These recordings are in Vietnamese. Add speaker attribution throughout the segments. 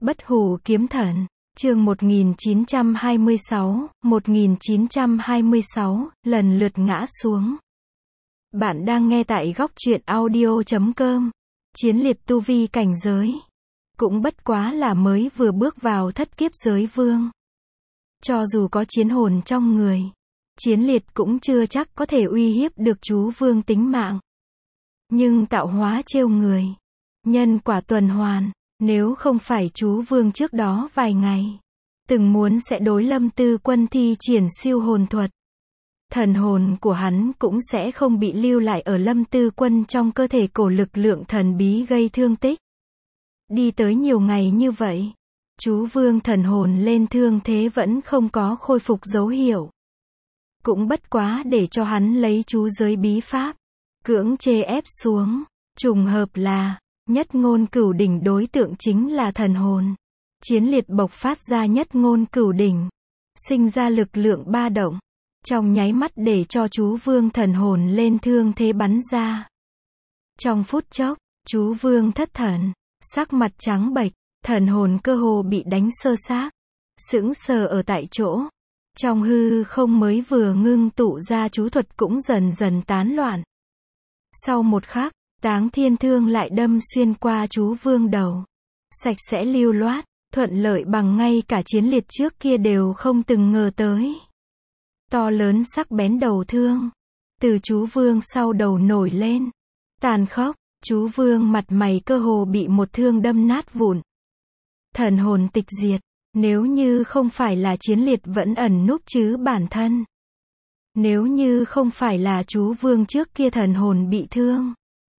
Speaker 1: Bất hủ kiếm thần, chương 1926, lần lượt ngã xuống. Bạn đang nghe tại góc truyện audio.com. Chiến liệt tu vi cảnh giới. Cũng bất quá là mới vừa bước vào thất kiếp giới vương. Cho dù có chiến hồn trong người, chiến liệt cũng chưa chắc có thể uy hiếp được chú vương tính mạng. Nhưng tạo hóa trêu người, nhân quả tuần hoàn, nếu không phải chú vương trước đó vài ngày từng muốn sẽ đối Lâm Tư Quân thi triển siêu hồn thuật, thần hồn của hắn cũng sẽ không bị lưu lại ở Lâm Tư Quân trong cơ thể cổ lực lượng thần bí gây thương tích. Đi tới nhiều ngày như vậy, chú vương thần hồn lên thương thế vẫn không có khôi phục dấu hiệu. Cũng bất quá để cho hắn lấy chú giới bí pháp, cưỡng chê ép xuống. Trùng hợp là, nhất ngôn cửu đỉnh đối tượng chính là thần hồn. Chiến liệt bộc phát ra nhất ngôn cửu đỉnh, sinh ra lực lượng ba động, trong nháy mắt để cho chú vương thần hồn lên thương thế bắn ra. Trong phút chốc, chú vương thất thần, sắc mặt trắng bệch, thần hồn cơ hồ bị đánh sơ xác, sững sờ ở tại chỗ. Trong hư không mới vừa ngưng tụ ra chú thuật cũng dần dần tán loạn. Sau một khắc, Táng Thiên Thương lại đâm xuyên qua chú vương đầu, sạch sẽ lưu loát, thuận lợi bằng ngay cả chiến liệt trước kia đều không từng ngờ tới. To lớn sắc bén đầu thương, từ chú vương sau đầu nổi lên, tàn khốc, chú vương mặt mày cơ hồ bị một thương đâm nát vụn. Thần hồn tịch diệt, nếu như không phải là chiến liệt vẫn ẩn núp chứ bản thân. Nếu như không phải là chú vương trước kia thần hồn bị thương.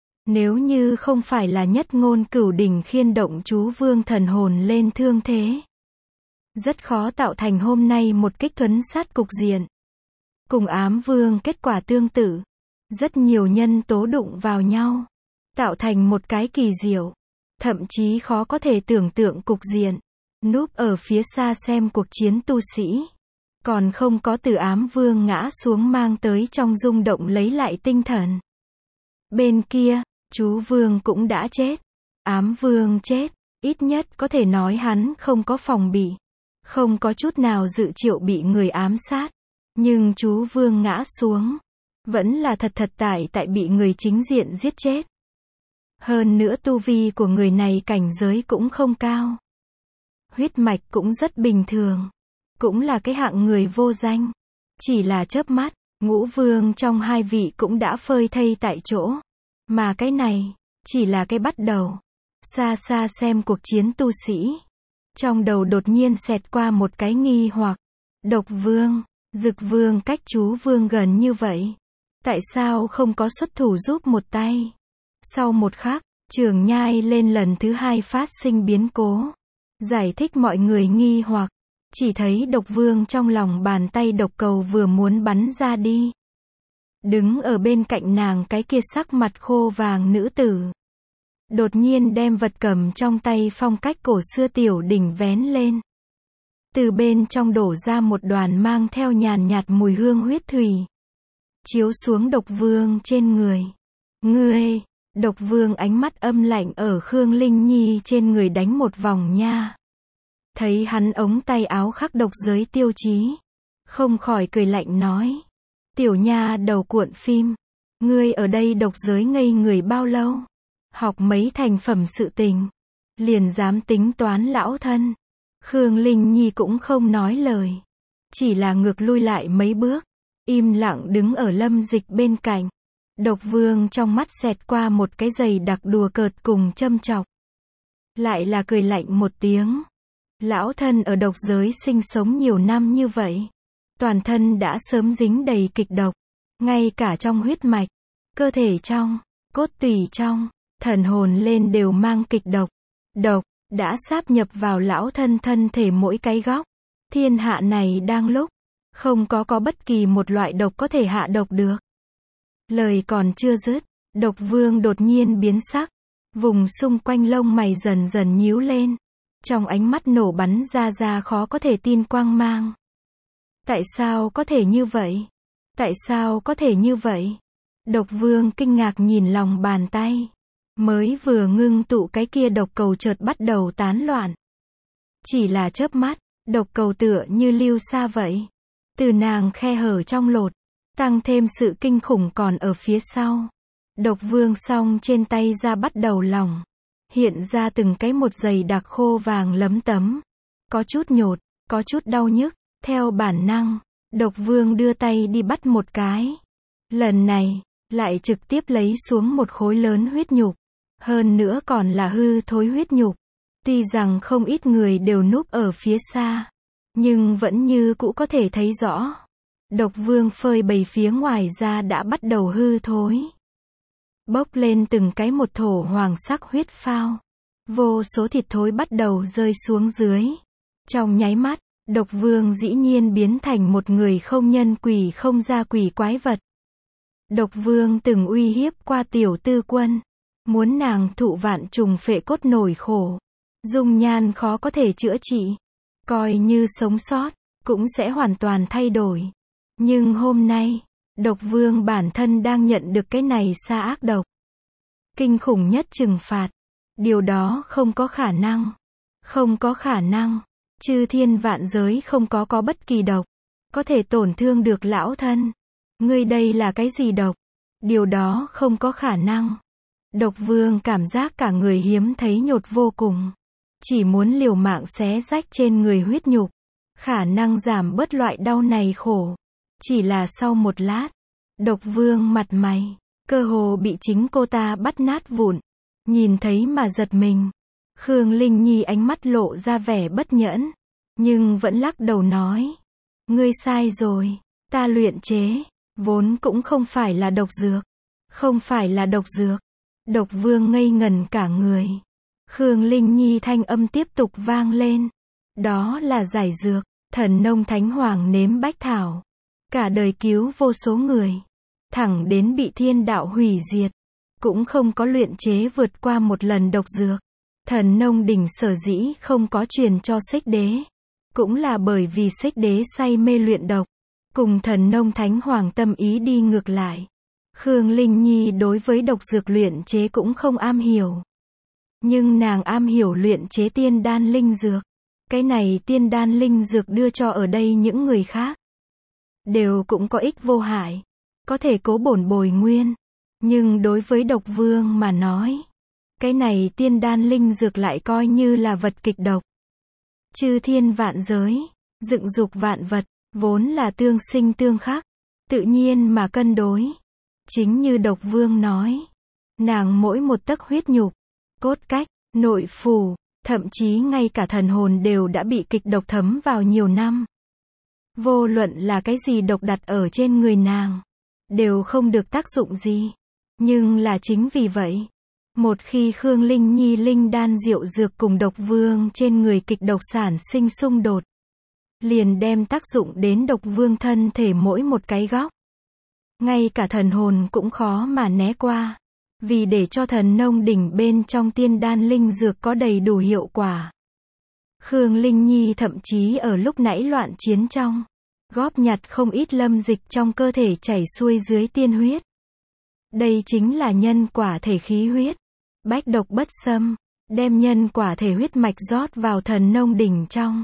Speaker 1: Nếu như không phải là nhất ngôn cửu đỉnh khiên động chú vương thần hồn lên thương thế, rất khó tạo thành hôm nay một kích thuấn sát cục diện. Cùng ám vương kết quả tương tự, rất nhiều nhân tố đụng vào nhau, tạo thành một cái kỳ diệu, thậm chí khó có thể tưởng tượng cục diện. Núp ở phía xa xem cuộc chiến tu sĩ, còn không có từ ám vương ngã xuống mang tới trong rung động lấy lại tinh thần. Bên kia, chú vương cũng đã chết. Ám vương chết, ít nhất có thể nói hắn không có phòng bị, không có chút nào dự triệu bị người ám sát. Nhưng chú vương ngã xuống, vẫn là thật tại bị người chính diện giết chết. Hơn nữa tu vi của người này cảnh giới cũng không cao. Huyết mạch cũng rất bình thường, cũng là cái hạng người vô danh. Chỉ là chớp mắt, ngũ vương trong hai vị cũng đã phơi thây tại chỗ. Mà cái này, chỉ là cái bắt đầu. Xa xa xem cuộc chiến tu sĩ, trong đầu đột nhiên xẹt qua một cái nghi hoặc. Độc vương, Dực vương cách chú vương gần như vậy, tại sao không có xuất thủ giúp một tay? Sau một khắc, Trường Nhai lên lần thứ hai phát sinh biến cố, giải thích mọi người nghi hoặc. Chỉ thấy độc vương trong lòng bàn tay độc cầu vừa muốn bắn ra đi. Đứng ở bên cạnh nàng cái kia sắc mặt khô vàng nữ tử, đột nhiên đem vật cầm trong tay phong cách cổ xưa tiểu đỉnh vén lên. Từ bên trong đổ ra một đoàn mang theo nhàn nhạt mùi hương huyết thủy, chiếu xuống độc vương trên người. Ngươi, độc vương ánh mắt âm lạnh ở Khương Linh Nhi trên người đánh một vòng nha. Thấy hắn ống tay áo khắc độc giới tiêu chí, không khỏi cười lạnh nói. Tiểu nha đầu cuộn phim, ngươi ở đây độc giới ngây người bao lâu? Học mấy thành phẩm sự tình, liền dám tính toán lão thân. Khương Linh Nhi cũng không nói lời, chỉ là ngược lui lại mấy bước, im lặng đứng ở Lâm Dịch bên cạnh. Độc vương trong mắt xẹt qua một cái giày đặc đùa cợt cùng châm chọc. Lại là cười lạnh một tiếng. Lão thân ở độc giới sinh sống nhiều năm như vậy, toàn thân đã sớm dính đầy kịch độc, ngay cả trong huyết mạch, cơ thể trong, cốt tủy trong, thần hồn lên đều mang kịch độc. Độc đã sáp nhập vào lão thân thân thể mỗi cái góc. Thiên hạ này đang lúc không có bất kỳ một loại độc có thể hạ độc được. Lời còn chưa dứt, độc vương đột nhiên biến sắc, vùng xung quanh lông mày dần dần nhíu lên, trong ánh mắt nổ bắn ra khó có thể tin quang mang. Tại sao có thể như vậy? Tại sao có thể như vậy? Độc vương kinh ngạc nhìn lòng bàn tay, mới vừa ngưng tụ cái kia độc cầu chợt bắt đầu tán loạn. Chỉ là chớp mắt, độc cầu tựa như lưu xa vậy. Từ nàng khe hở trong lột, tăng thêm sự kinh khủng còn ở phía sau. Độc vương song trên tay ra bắt đầu lỏng. Hiện ra từng cái một dày đặc khô vàng lấm tấm. Có chút nhột, có chút đau nhức. Theo bản năng, độc vương đưa tay đi bắt một cái. Lần này, lại trực tiếp lấy xuống một khối lớn huyết nhục. Hơn nữa còn là hư thối huyết nhục. Tuy rằng không ít người đều núp ở phía xa, nhưng vẫn như cũ có thể thấy rõ. Độc vương phơi bày phía ngoài ra đã bắt đầu hư thối. Bốc lên từng cái một thổ hoàng sắc huyết phao. Vô số thịt thối bắt đầu rơi xuống dưới. Trong nháy mắt, độc vương dĩ nhiên biến thành một người không nhân quỷ không ra quỷ quái vật. Độc vương từng uy hiếp qua tiểu tư quân. Muốn nàng thụ vạn trùng phệ cốt nổi khổ. Dung nhan khó có thể chữa trị. Coi như sống sót, cũng sẽ hoàn toàn thay đổi. Nhưng hôm nay, độc vương bản thân đang nhận được cái này xa ác độc. Kinh khủng nhất trừng phạt. Điều đó không có khả năng. Không có khả năng. Chư thiên vạn giới không có bất kỳ độc. Có thể tổn thương được lão thân. Ngươi đây là cái gì độc? Điều đó không có khả năng. Độc vương cảm giác cả người hiếm thấy nhột vô cùng. Chỉ muốn liều mạng xé rách trên người huyết nhục. Khả năng giảm bớt loại đau này khổ. Chỉ là sau một lát, độc vương mặt mày, cơ hồ bị chính cô ta bắt nát vụn. Nhìn thấy mà giật mình. Khương Linh Nhi ánh mắt lộ ra vẻ bất nhẫn. Nhưng vẫn lắc đầu nói. Ngươi sai rồi. Ta luyện chế. Vốn cũng không phải là độc dược. Không phải là độc dược. Độc vương ngây ngần cả người. Khương Linh Nhi thanh âm tiếp tục vang lên. Đó là giải dược. Thần nông thánh hoàng nếm bách thảo. Cả đời cứu vô số người. Thẳng đến bị thiên đạo hủy diệt. Cũng không có luyện chế vượt qua một lần độc dược. Thần nông đỉnh sở dĩ không có truyền cho Xích Đế. Cũng là bởi vì Xích Đế say mê luyện độc. Cùng thần nông thánh hoàng tâm ý đi ngược lại. Khương Linh Nhi đối với độc dược luyện chế cũng không am hiểu. Nhưng nàng am hiểu luyện chế tiên đan linh dược. Cái này tiên đan linh dược đưa cho ở đây những người khác. Đều cũng có ích vô hại. Có thể cố bổn bồi nguyên. Nhưng đối với độc vương mà nói. Cái này tiên đan linh dược lại coi như là vật kịch độc. Chư thiên vạn giới. Dựng dục vạn vật. Vốn là tương sinh tương khắc. Tự nhiên mà cân đối. Chính như độc vương nói. Nàng mỗi một tấc huyết nhục. Cốt cách, nội phủ. Thậm chí ngay cả thần hồn đều đã bị kịch độc thấm vào nhiều năm. Vô luận là cái gì độc đặt ở trên người nàng. Đều không được tác dụng gì. Nhưng là chính vì vậy. Một khi Khương Linh Nhi linh đan diệu dược cùng độc vương trên người kịch độc sản sinh xung đột. Liền đem tác dụng đến độc vương thân thể mỗi một cái góc. Ngay cả thần hồn cũng khó mà né qua. Vì để cho thần nông đỉnh bên trong tiên đan linh dược có đầy đủ hiệu quả. Khương Linh Nhi thậm chí ở lúc nãy loạn chiến trong. Góp nhặt không ít lâm dịch trong cơ thể chảy xuôi dưới tiên huyết. Đây chính là nhân quả thể khí huyết. Bách độc bất xâm. Đem nhân quả thể huyết mạch rót vào thần nông đỉnh trong.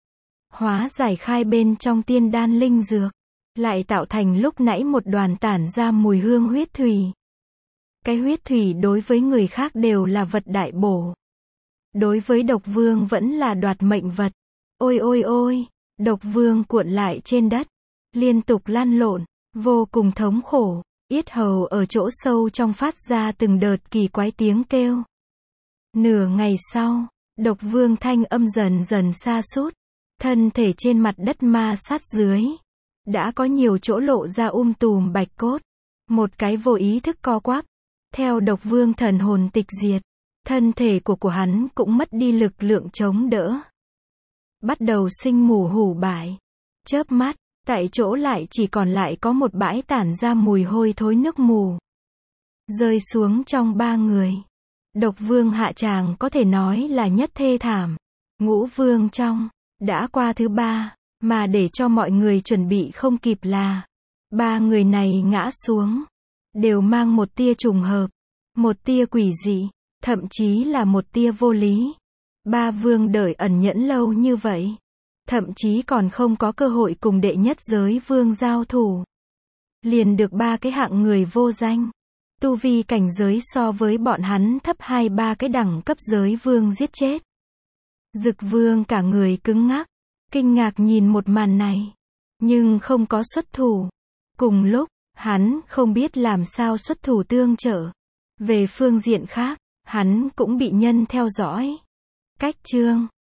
Speaker 1: Hóa giải khai bên trong tiên đan linh dược. Lại tạo thành lúc nãy một đoàn tản ra mùi hương huyết thủy. Cái huyết thủy đối với người khác đều là vật đại bổ. Đối với độc vương vẫn là đoạt mệnh vật. Ôi ôi ôi, độc vương cuộn lại trên đất. Liên tục lăn lộn, vô cùng thống khổ. Yết hầu ở chỗ sâu trong phát ra từng đợt kỳ quái tiếng kêu. Nửa ngày sau, độc vương thanh âm dần dần sa sút. Thân thể trên mặt đất ma sát dưới. Đã có nhiều chỗ lộ ra tùm bạch cốt. Một cái vô ý thức co quắp. Theo độc vương thần hồn tịch diệt. Thân thể của hắn cũng mất đi lực lượng chống đỡ. Bắt đầu sinh mù hủ bại. Chớp mắt, tại chỗ lại chỉ còn lại có một bãi tản ra mùi hôi thối nước mù. Rơi xuống trong 3 người. Độc vương hạ tràng có thể nói là nhất thê thảm. Ngũ vương trong, đã qua thứ 3, mà để cho mọi người chuẩn bị không kịp là 3 người này ngã xuống. Đều mang một tia trùng hợp, một tia quỷ dị, thậm chí là một tia vô lý. Ba vương đợi ẩn nhẫn lâu như vậy. Thậm chí còn không có cơ hội cùng đệ nhất giới vương giao thủ. Liền được ba cái hạng người vô danh. Tu vi cảnh giới so với bọn hắn thấp 2-3 cái đẳng cấp giới vương giết chết. Dực vương cả người cứng ngắc. Kinh ngạc nhìn một màn này. Nhưng không có xuất thủ. Cùng lúc, hắn không biết làm sao xuất thủ tương trợ. Về phương diện khác, hắn cũng bị nhân theo dõi. Cách chương